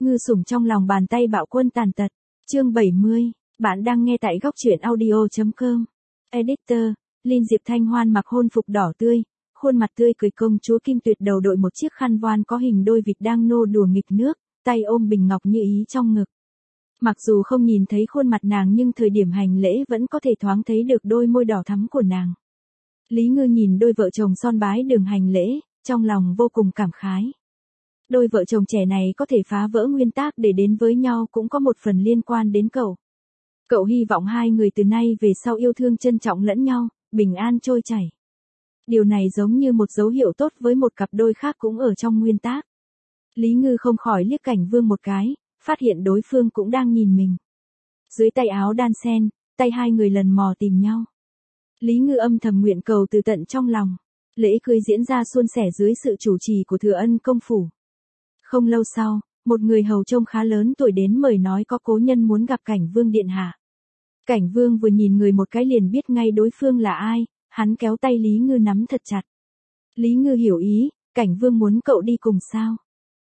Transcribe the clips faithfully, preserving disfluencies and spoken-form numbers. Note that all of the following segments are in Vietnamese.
Ngư sủng trong lòng bàn tay bạo quân tàn tật. Chương bảy mươi, bạn đang nghe tại góc truyện audio chấm com. Editor, Linh Diệp Thanh Hoan mặc hôn phục đỏ tươi, khuôn mặt tươi cười công chúa Kim Tuyệt đầu đội một chiếc khăn voan có hình đôi vịt đang nô đùa nghịch nước, tay ôm bình ngọc như ý trong ngực. Mặc dù không nhìn thấy khuôn mặt nàng nhưng thời điểm hành lễ vẫn có thể thoáng thấy được đôi môi đỏ thắm của nàng. Lý Ngư nhìn đôi vợ chồng son bái đường hành lễ, trong lòng vô cùng cảm khái. Đôi vợ chồng trẻ này có thể phá vỡ nguyên tắc để đến với nhau cũng có một phần liên quan đến cậu. Cậu hy vọng hai người từ nay về sau yêu thương trân trọng lẫn nhau, bình an trôi chảy. Điều này giống như một dấu hiệu tốt với một cặp đôi khác cũng ở trong nguyên tắc. Lý Ngư không khỏi liếc Cảnh Vương một cái, phát hiện đối phương cũng đang nhìn mình. Dưới tay áo đan sen, tay hai người lần mò tìm nhau. Lý Ngư âm thầm nguyện cầu từ tận trong lòng. Lễ cưới diễn ra suôn sẻ dưới sự chủ trì của Thừa Ân công phủ. Không lâu sau, một người hầu trông khá lớn tuổi đến mời nói có cố nhân muốn gặp Cảnh Vương điện hạ. Cảnh Vương vừa nhìn người một cái liền biết ngay đối phương là ai, hắn kéo tay Lý Ngư nắm thật chặt. Lý Ngư hiểu ý, Cảnh Vương muốn cậu đi cùng sao?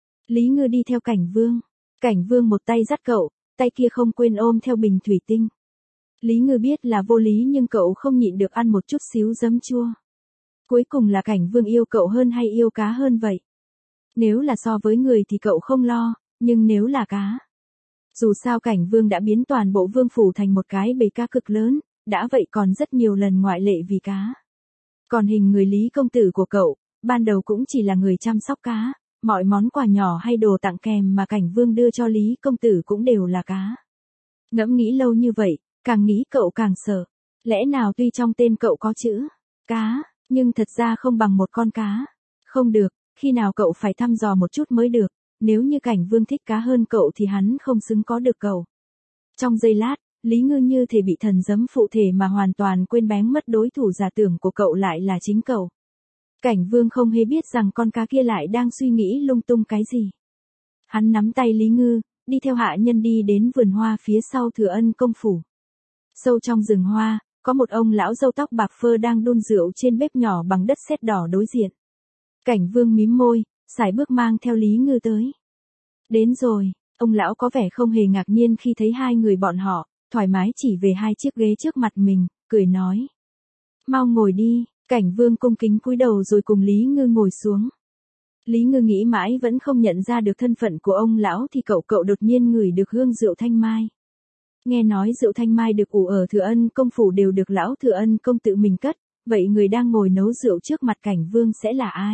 Lý Ngư đi theo Cảnh Vương. Cảnh Vương một tay dắt cậu, tay kia không quên ôm theo bình thủy tinh. Lý Ngư biết là vô lý nhưng cậu không nhịn được ăn một chút xíu giấm chua. Cuối cùng là Cảnh Vương yêu cậu hơn hay yêu cá hơn vậy? Nếu là so với người thì cậu không lo, nhưng nếu là cá. Dù sao Cảnh Vương đã biến toàn bộ vương phủ thành một cái bầy cá cực lớn, đã vậy còn rất nhiều lần ngoại lệ vì cá. Còn hình người Lý công tử của cậu, ban đầu cũng chỉ là người chăm sóc cá, mọi món quà nhỏ hay đồ tặng kèm mà Cảnh Vương đưa cho Lý công tử cũng đều là cá. Ngẫm nghĩ lâu như vậy, càng nghĩ cậu càng sợ. Lẽ nào tuy trong tên cậu có chữ cá, nhưng thật ra không bằng một con cá. Không được, khi nào cậu phải thăm dò một chút mới được, nếu như Cảnh Vương thích cá hơn cậu thì hắn không xứng có được cậu. Trong giây lát, Lý Ngư như thể bị thần giấm phụ thể mà hoàn toàn quên bén mất đối thủ giả tưởng của cậu lại là chính cậu. Cảnh Vương không hề biết rằng con cá kia lại đang suy nghĩ lung tung cái gì. Hắn nắm tay Lý Ngư, đi theo hạ nhân đi đến vườn hoa phía sau Thừa Ân công phủ. Sâu trong rừng hoa, có một ông lão râu tóc bạc phơ đang đun rượu trên bếp nhỏ bằng đất sét đỏ đối diện. Cảnh Vương mím môi, sải bước mang theo Lý Ngư tới. Đến rồi, ông lão có vẻ không hề ngạc nhiên khi thấy hai người bọn họ, thoải mái chỉ về hai chiếc ghế trước mặt mình, cười nói. Mau ngồi đi, Cảnh Vương cung kính cúi đầu rồi cùng Lý Ngư ngồi xuống. Lý Ngư nghĩ mãi vẫn không nhận ra được thân phận của ông lão thì cậu cậu đột nhiên ngửi được hương rượu thanh mai. Nghe nói rượu thanh mai được ủ ở Thừa Ân công phủ đều được lão Thừa Ân công tự mình cất, vậy người đang ngồi nấu rượu trước mặt Cảnh Vương sẽ là ai?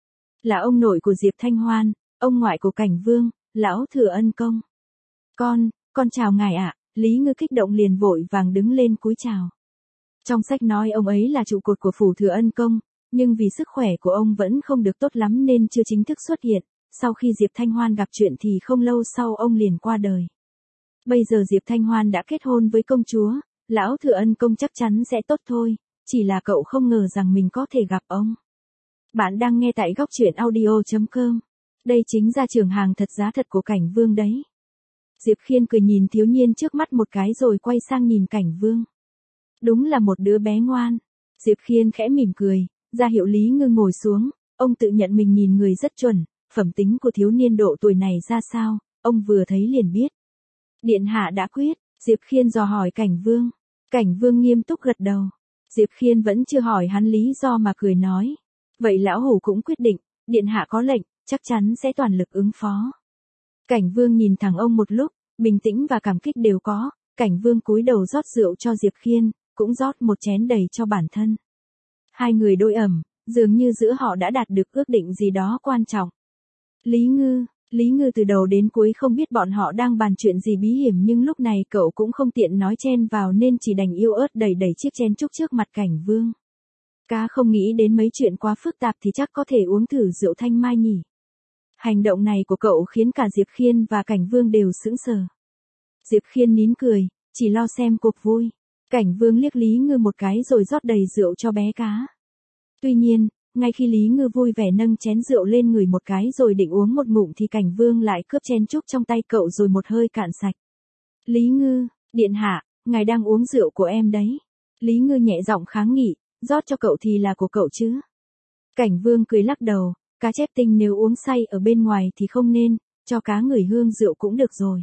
Là ông nội của Diệp Thanh Hoan, ông ngoại của Cảnh Vương, lão Thừa Ân công. Con, con chào ngài ạ, Lý Ngư kích động liền vội vàng đứng lên cúi chào. Trong sách nói ông ấy là trụ cột của phủ Thừa Ân công, nhưng vì sức khỏe của ông vẫn không được tốt lắm nên chưa chính thức xuất hiện, sau khi Diệp Thanh Hoan gặp chuyện thì không lâu sau ông liền qua đời. Bây giờ Diệp Thanh Hoan đã kết hôn với công chúa, lão Thừa Ân công chắc chắn sẽ tốt thôi, chỉ là cậu không ngờ rằng mình có thể gặp ông. Bạn đang nghe tại góc truyện audio chấm com. Đây chính là trưởng hàng thật giá thật của Cảnh Vương đấy. Diệp Khiên cười nhìn thiếu niên trước mắt một cái rồi quay sang nhìn Cảnh Vương. Đúng là một đứa bé ngoan. Diệp Khiên khẽ mỉm cười, ra hiệu Lý Ngư ngồi xuống, ông tự nhận mình nhìn người rất chuẩn, phẩm tính của thiếu niên độ tuổi này ra sao, ông vừa thấy liền biết. Điện hạ đã quyết, Diệp Khiên dò hỏi Cảnh Vương. Cảnh Vương nghiêm túc gật đầu. Diệp Khiên vẫn chưa hỏi hắn lý do mà cười nói. Vậy lão hủ cũng quyết định, điện hạ có lệnh, chắc chắn sẽ toàn lực ứng phó. Cảnh Vương nhìn thẳng ông một lúc, bình tĩnh và cảm kích đều có, Cảnh Vương cúi đầu rót rượu cho Diệp Khiên, cũng rót một chén đầy cho bản thân. Hai người đôi ẩm, dường như giữa họ đã đạt được ước định gì đó quan trọng. Lý Ngư, Lý Ngư từ đầu đến cuối không biết bọn họ đang bàn chuyện gì bí hiểm nhưng lúc này cậu cũng không tiện nói chen vào nên chỉ đành yếu ớt đẩy đẩy chiếc chén trúc trước mặt Cảnh Vương. Cá không nghĩ đến mấy chuyện quá phức tạp thì chắc có thể uống thử rượu thanh mai nhỉ. Hành động này của cậu khiến cả Diệp Khiên và Cảnh Vương đều sững sờ. Diệp Khiên nín cười, chỉ lo xem cuộc vui. Cảnh Vương liếc Lý Ngư một cái rồi rót đầy rượu cho bé cá. Tuy nhiên, ngay khi Lý Ngư vui vẻ nâng chén rượu lên người một cái rồi định uống một ngụm thì Cảnh Vương lại cướp chén trúc trong tay cậu rồi một hơi cạn sạch. Lý Ngư, điện hạ, ngài đang uống rượu của em đấy. Lý Ngư nhẹ giọng kháng nghị, rót cho cậu thì là của cậu chứ. Cảnh Vương cười lắc đầu, cá chép tinh nếu uống say ở bên ngoài thì không nên, cho cá ngửi hương rượu cũng được rồi.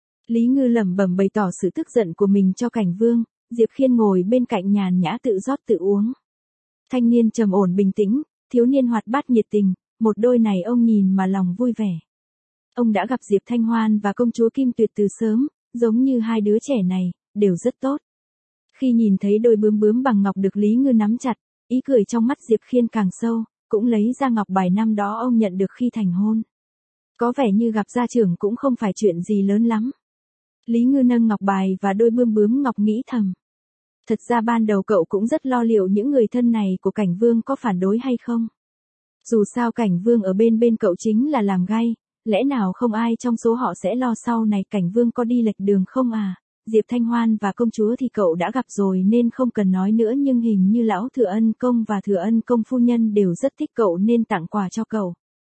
Lý Ngư lẩm bẩm bày tỏ sự tức giận của mình cho Cảnh Vương, Diệp Khiên ngồi bên cạnh nhàn nhã tự rót tự uống. Thanh niên trầm ổn bình tĩnh, thiếu niên hoạt bát nhiệt tình, một đôi này ông nhìn mà lòng vui vẻ. Ông đã gặp Diệp Thanh Hoan và công chúa Kim Tuyệt từ sớm, giống như hai đứa trẻ này, đều rất tốt. Khi nhìn thấy đôi bướm bướm bằng ngọc được Lý Ngư nắm chặt, ý cười trong mắt Diệp Khiên càng sâu, cũng lấy ra ngọc bài năm đó ông nhận được khi thành hôn. Có vẻ như gặp gia trưởng cũng không phải chuyện gì lớn lắm. Lý Ngư nâng ngọc bài và đôi bướm bướm ngọc nghĩ thầm. Thật ra ban đầu cậu cũng rất lo liệu những người thân này của Cảnh Vương có phản đối hay không. Dù sao Cảnh Vương ở bên bên cậu chính là làm gai, lẽ nào không ai trong số họ sẽ lo sau này Cảnh Vương có đi lệch đường không à? Diệp Thanh Hoan và công chúa thì cậu đã gặp rồi nên không cần nói nữa, nhưng hình như lão Thừa Ân Công và Thừa Ân Công phu nhân đều rất thích cậu nên tặng quà cho cậu.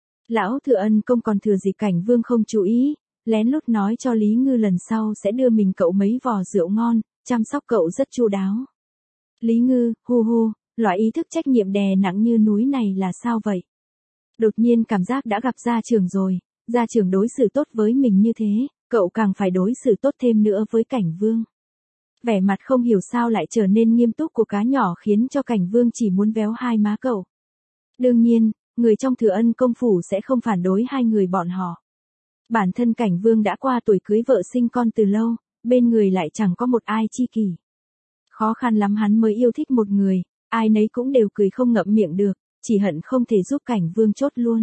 Lão Thừa Ân Công còn thừa dịp Cảnh Vương không chú ý, lén lút nói cho Lý Ngư lần sau sẽ đưa mình cậu mấy vò rượu ngon, chăm sóc cậu rất chu đáo. Lý Ngư, hu hu, loại ý thức trách nhiệm đè nặng như núi này là sao vậy? Đột nhiên cảm giác đã gặp gia trưởng rồi, gia trưởng đối xử tốt với mình như thế, cậu càng phải đối xử tốt thêm nữa với Cảnh Vương. Vẻ mặt không hiểu sao lại trở nên nghiêm túc của cá nhỏ khiến cho Cảnh Vương chỉ muốn véo hai má cậu. Đương nhiên, người trong Thừa Ân Công phủ sẽ không phản đối hai người bọn họ. Bản thân Cảnh Vương đã qua tuổi cưới vợ sinh con từ lâu, bên người lại chẳng có một ai chi kỷ. Khó khăn lắm hắn mới yêu thích một người, ai nấy cũng đều cười không ngậm miệng được, chỉ hận không thể giúp Cảnh Vương chốt luôn.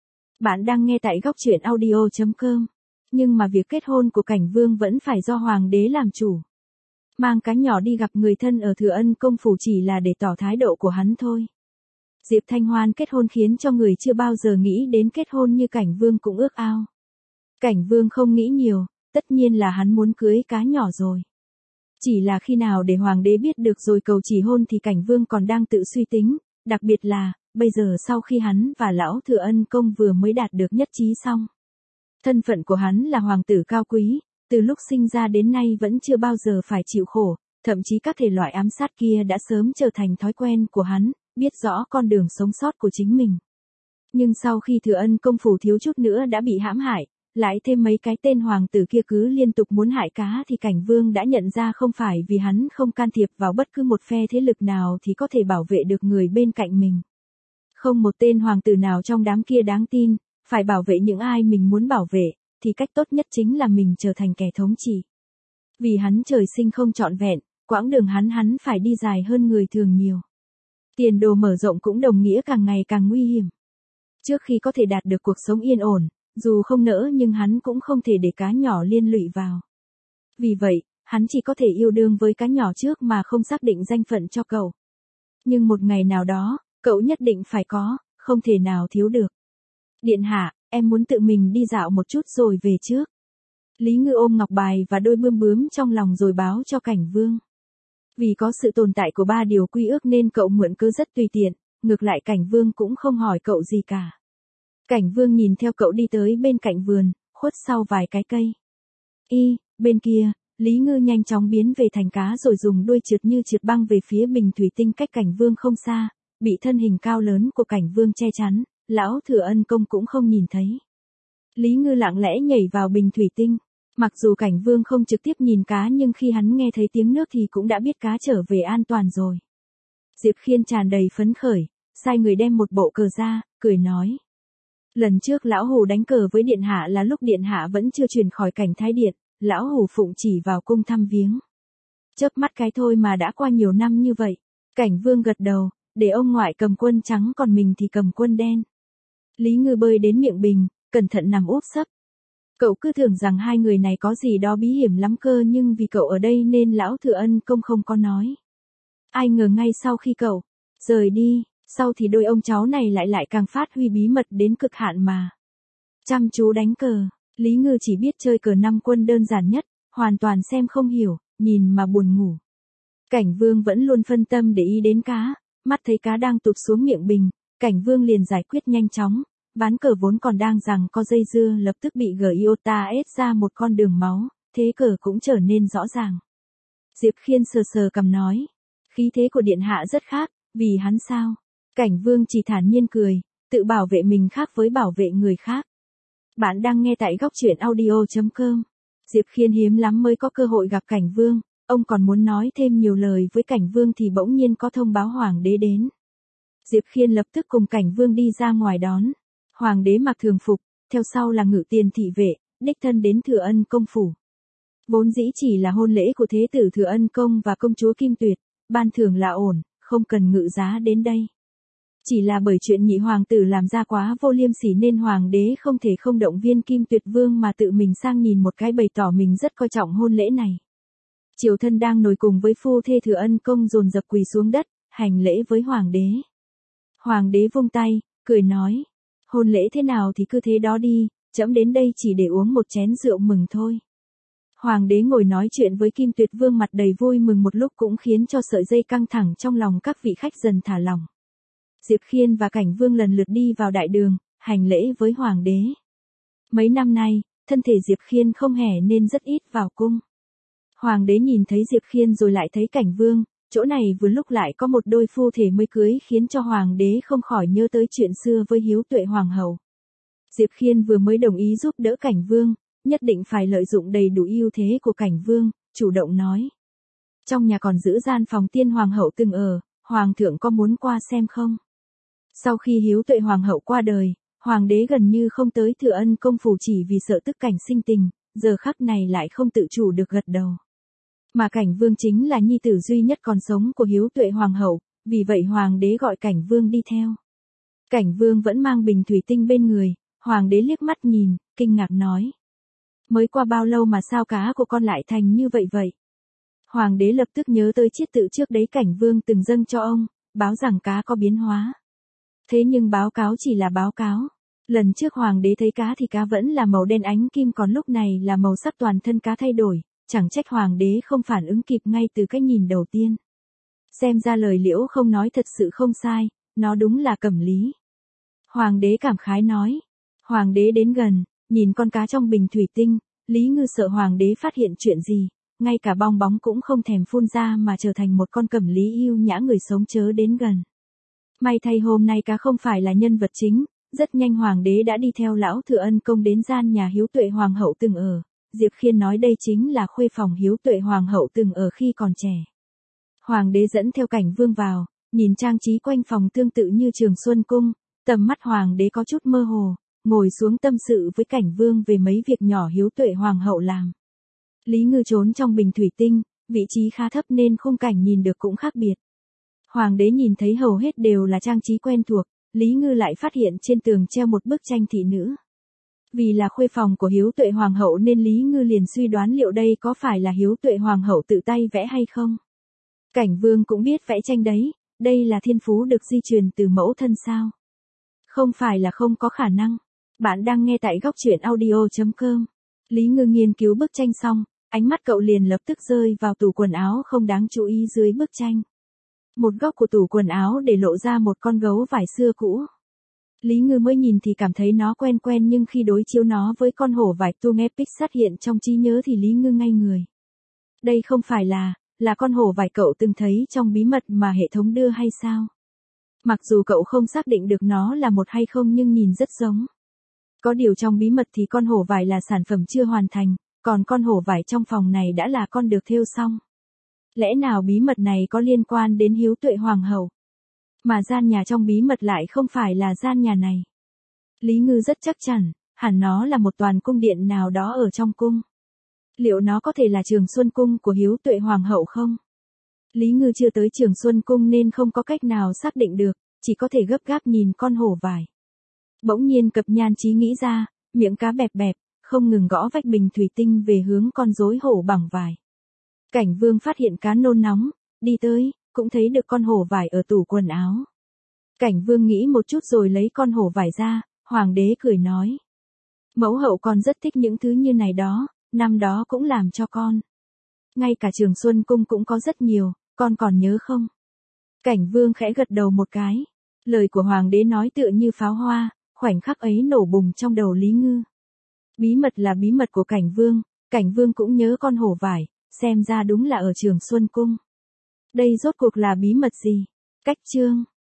Bạn đang nghe tại góc truyện audio chấm com. Nhưng mà việc kết hôn của Cảnh Vương vẫn phải do Hoàng đế làm chủ. Mang cá nhỏ đi gặp người thân ở Thừa Ân Công phủ chỉ là để tỏ thái độ của hắn thôi. Diệp Thanh Hoan kết hôn khiến cho người chưa bao giờ nghĩ đến kết hôn như Cảnh Vương cũng ước ao. Cảnh Vương không nghĩ nhiều, tất nhiên là hắn muốn cưới cá nhỏ rồi. Chỉ là khi nào để Hoàng đế biết được rồi cầu chỉ hôn thì Cảnh Vương còn đang tự suy tính, đặc biệt là, bây giờ sau khi hắn và lão Thừa Ân Công vừa mới đạt được nhất trí xong. Thân phận của hắn là hoàng tử cao quý, từ lúc sinh ra đến nay vẫn chưa bao giờ phải chịu khổ, thậm chí các thể loại ám sát kia đã sớm trở thành thói quen của hắn, biết rõ con đường sống sót của chính mình. Nhưng sau khi Thừa Ân Công phủ thiếu chút nữa đã bị hãm hại, lại thêm mấy cái tên hoàng tử kia cứ liên tục muốn hại cá thì Cảnh Vương đã nhận ra không phải vì hắn không can thiệp vào bất cứ một phe thế lực nào thì có thể bảo vệ được người bên cạnh mình. Không một tên hoàng tử nào trong đám kia đáng tin, phải bảo vệ những ai mình muốn bảo vệ, thì cách tốt nhất chính là mình trở thành kẻ thống trị. Vì hắn trời sinh không trọn vẹn, quãng đường hắn hắn phải đi dài hơn người thường nhiều. Tiền đồ mở rộng cũng đồng nghĩa càng ngày càng nguy hiểm. Trước khi có thể đạt được cuộc sống yên ổn, dù không nỡ nhưng hắn cũng không thể để cá nhỏ liên lụy vào. Vì vậy, hắn chỉ có thể yêu đương với cá nhỏ trước mà không xác định danh phận cho cậu. Nhưng một ngày nào đó, cậu nhất định phải có, không thể nào thiếu được. Điện hạ, em muốn tự mình đi dạo một chút rồi về trước. Lý Ngư ôm ngọc bài và đôi bươm bướm trong lòng rồi báo cho Cảnh Vương. Vì có sự tồn tại của ba điều quy ước nên cậu mượn cớ rất tùy tiện, ngược lại Cảnh Vương cũng không hỏi cậu gì cả. Cảnh Vương nhìn theo cậu đi tới bên cạnh vườn, khuất sau vài cái cây. Y, bên kia, Lý Ngư nhanh chóng biến về thành cá rồi dùng đuôi trượt như trượt băng về phía bình thủy tinh cách Cảnh Vương không xa, bị thân hình cao lớn của Cảnh Vương che chắn, lão Thừa Ân Công cũng không nhìn thấy. Lý Ngư lặng lẽ nhảy vào bình thủy tinh, mặc dù Cảnh Vương không trực tiếp nhìn cá nhưng khi hắn nghe thấy tiếng nước thì cũng đã biết cá trở về an toàn rồi. Diệp Khiên tràn đầy phấn khởi, sai người đem một bộ cờ ra, cười nói. Lần trước lão Hù đánh cờ với điện hạ là lúc điện hạ vẫn chưa chuyển khỏi cảnh thái điện, lão Hù phụng chỉ vào cung thăm viếng. Chớp mắt cái thôi mà đã qua nhiều năm như vậy. Cảnh Vương gật đầu, để ông ngoại cầm quân trắng còn mình thì cầm quân đen. Lý Ngư bơi đến miệng bình, cẩn thận nằm úp sấp. Cậu cứ tưởng rằng hai người này có gì đó bí hiểm lắm cơ nhưng vì cậu ở đây nên lão Thừa Ân Công không có nói. Ai ngờ ngay sau khi cậu rời đi, sau thì đôi ông cháu này lại lại càng phát huy bí mật đến cực hạn mà. Chăm chú đánh cờ, Lý Ngư chỉ biết chơi cờ năm quân đơn giản nhất, hoàn toàn xem không hiểu, nhìn mà buồn ngủ. Cảnh Vương vẫn luôn phân tâm để ý đến cá, mắt thấy cá đang tụt xuống miệng bình, Cảnh Vương liền giải quyết nhanh chóng, ván cờ vốn còn đang giằng co dây dưa lập tức bị Giota ép ra một con đường máu, thế cờ cũng trở nên rõ ràng. Diệp Khiên sờ sờ cầm nói, khí thế của điện hạ rất khác, vì hắn sao? Cảnh Vương chỉ thản nhiên cười, tự bảo vệ mình khác với bảo vệ người khác. Bạn đang nghe tại góc truyện audio chấm com. Diệp Khiên hiếm lắm mới có cơ hội gặp Cảnh Vương, ông còn muốn nói thêm nhiều lời với Cảnh Vương thì bỗng nhiên có thông báo Hoàng đế đến. Diệp Khiên lập tức cùng Cảnh Vương đi ra ngoài đón. Hoàng đế mặc thường phục, theo sau là ngự tiền thị vệ, đích thân đến Thừa Ân công phủ. Vốn dĩ chỉ là hôn lễ của thế tử Thừa Ân công và công chúa Kim Tuyệt, ban thưởng là ổn, không cần ngự giá đến đây. Chỉ là bởi chuyện nhị hoàng tử làm ra quá vô liêm sỉ nên hoàng đế không thể không động viên Kim Tuyệt Vương mà tự mình sang nhìn một cái bày tỏ mình rất coi trọng hôn lễ này. Triều thân đang ngồi cùng với phu thê Thừa Ân công dồn dập quỳ xuống đất, hành lễ với hoàng đế. Hoàng đế vung tay, cười nói, hôn lễ thế nào thì cứ thế đó đi, trẫm đến đây chỉ để uống một chén rượu mừng thôi. Hoàng đế ngồi nói chuyện với Kim Tuyệt Vương mặt đầy vui mừng một lúc cũng khiến cho sợi dây căng thẳng trong lòng các vị khách dần thả lỏng. Diệp Khiên và Cảnh Vương lần lượt đi vào đại đường, hành lễ với hoàng đế. Mấy năm nay, thân thể Diệp Khiên không hẻ nên rất ít vào cung. Hoàng đế nhìn thấy Diệp Khiên rồi lại thấy Cảnh Vương, chỗ này vừa lúc lại có một đôi phu thể mới cưới khiến cho hoàng đế không khỏi nhớ tới chuyện xưa với Hiếu Tuệ hoàng hậu. Diệp Khiên vừa mới đồng ý giúp đỡ Cảnh Vương, nhất định phải lợi dụng đầy đủ ưu thế của Cảnh Vương, chủ động nói. Trong nhà còn giữ gian phòng tiên hoàng hậu từng ở, hoàng thượng có muốn qua xem không? Sau khi Hiếu Tuệ hoàng hậu qua đời, hoàng đế gần như không tới Thừa Ân công phủ chỉ vì sợ tức Cảnh sinh tình, giờ khắc này lại không tự chủ được gật đầu. Mà Cảnh Vương chính là nhi tử duy nhất còn sống của Hiếu Tuệ hoàng hậu, vì vậy hoàng đế gọi Cảnh Vương đi theo. Cảnh Vương vẫn mang bình thủy tinh bên người, hoàng đế liếc mắt nhìn, kinh ngạc nói. Mới qua bao lâu mà sao cá của con lại thành như vậy vậy? Hoàng đế lập tức nhớ tới chiết tự trước đấy Cảnh Vương từng dâng cho ông, báo rằng cá có biến hóa. Thế nhưng báo cáo chỉ là báo cáo. Lần trước hoàng đế thấy cá thì cá vẫn là màu đen ánh kim còn lúc này là màu sắc toàn thân cá thay đổi, chẳng trách hoàng đế không phản ứng kịp ngay từ cái nhìn đầu tiên. Xem ra lời Liễu không nói thật sự không sai, nó đúng là cẩm lý. Hoàng đế cảm khái nói. Hoàng đế đến gần, nhìn con cá trong bình thủy tinh, Lý Ngư sợ hoàng đế phát hiện chuyện gì, ngay cả bong bóng cũng không thèm phun ra mà trở thành một con cẩm lý yêu nhã người sống chớ đến gần. May thay hôm nay cá không phải là nhân vật chính, rất nhanh hoàng đế đã đi theo lão Thừa Ân công đến gian nhà Hiếu Tuệ hoàng hậu từng ở. Diệp Khiên nói đây chính là khuê phòng Hiếu Tuệ hoàng hậu từng ở khi còn trẻ. Hoàng đế dẫn theo Cảnh Vương vào, nhìn trang trí quanh phòng tương tự như Trường Xuân cung, tầm mắt hoàng đế có chút mơ hồ, ngồi xuống tâm sự với Cảnh Vương về mấy việc nhỏ Hiếu Tuệ hoàng hậu làm. Lý Ngư trốn trong bình thủy tinh, vị trí khá thấp nên khung cảnh nhìn được cũng khác biệt. Hoàng đế nhìn thấy hầu hết đều là trang trí quen thuộc, Lý Ngư lại phát hiện trên tường treo một bức tranh thị nữ. Vì là khuê phòng của Hiếu Tuệ hoàng hậu nên Lý Ngư liền suy đoán liệu đây có phải là Hiếu Tuệ hoàng hậu tự tay vẽ hay không. Cảnh Vương cũng biết vẽ tranh đấy, đây là thiên phú được di truyền từ mẫu thân sao? Không phải là không có khả năng. Bạn đang nghe tại góc truyện audio chấm com. Lý Ngư nghiên cứu bức tranh xong, ánh mắt cậu liền lập tức rơi vào tủ quần áo không đáng chú ý dưới bức tranh. Một góc của tủ quần áo để lộ ra một con gấu vải xưa cũ. Lý Ngư mới nhìn thì cảm thấy nó quen quen nhưng khi đối chiếu nó với con hổ vải tu nghe pic xuất hiện trong trí nhớ thì Lý Ngư ngay người. Đây không phải là, là con hổ vải cậu từng thấy trong bí mật mà hệ thống đưa hay sao? Mặc dù cậu không xác định được nó là một hay không nhưng nhìn rất giống. Có điều trong bí mật thì con hổ vải là sản phẩm chưa hoàn thành, còn con hổ vải trong phòng này đã là con được thêu xong. Lẽ nào bí mật này có liên quan đến Hiếu Tuệ hoàng hậu? Mà gian nhà trong bí mật lại không phải là gian nhà này. Lý Ngư rất chắc chắn, hẳn nó là một toàn cung điện nào đó ở trong cung. Liệu nó có thể là Trường Xuân cung của Hiếu Tuệ hoàng hậu không? Lý Ngư chưa tới Trường Xuân cung nên không có cách nào xác định được, chỉ có thể gấp gáp nhìn con hổ vải. Bỗng nhiên Cập Nhan trí nghĩ ra, miệng cá bẹp bẹp, không ngừng gõ vách bình thủy tinh về hướng con rối hổ bằng vải. Cảnh Vương phát hiện cá nôn nóng, đi tới, cũng thấy được con hổ vải ở tủ quần áo. Cảnh Vương nghĩ một chút rồi lấy con hổ vải ra, hoàng đế cười nói. Mẫu hậu con rất thích những thứ như này đó, năm đó cũng làm cho con. Ngay cả Trường Xuân cung cũng có rất nhiều, con còn nhớ không? Cảnh Vương khẽ gật đầu một cái. Lời của hoàng đế nói tựa như pháo hoa, khoảnh khắc ấy nổ bùng trong đầu Lý Ngư. Bí mật là bí mật của Cảnh Vương, Cảnh Vương cũng nhớ con hổ vải, xem ra đúng là ở Trường Xuân cung. Đây rốt cuộc là bí mật gì? Cách chương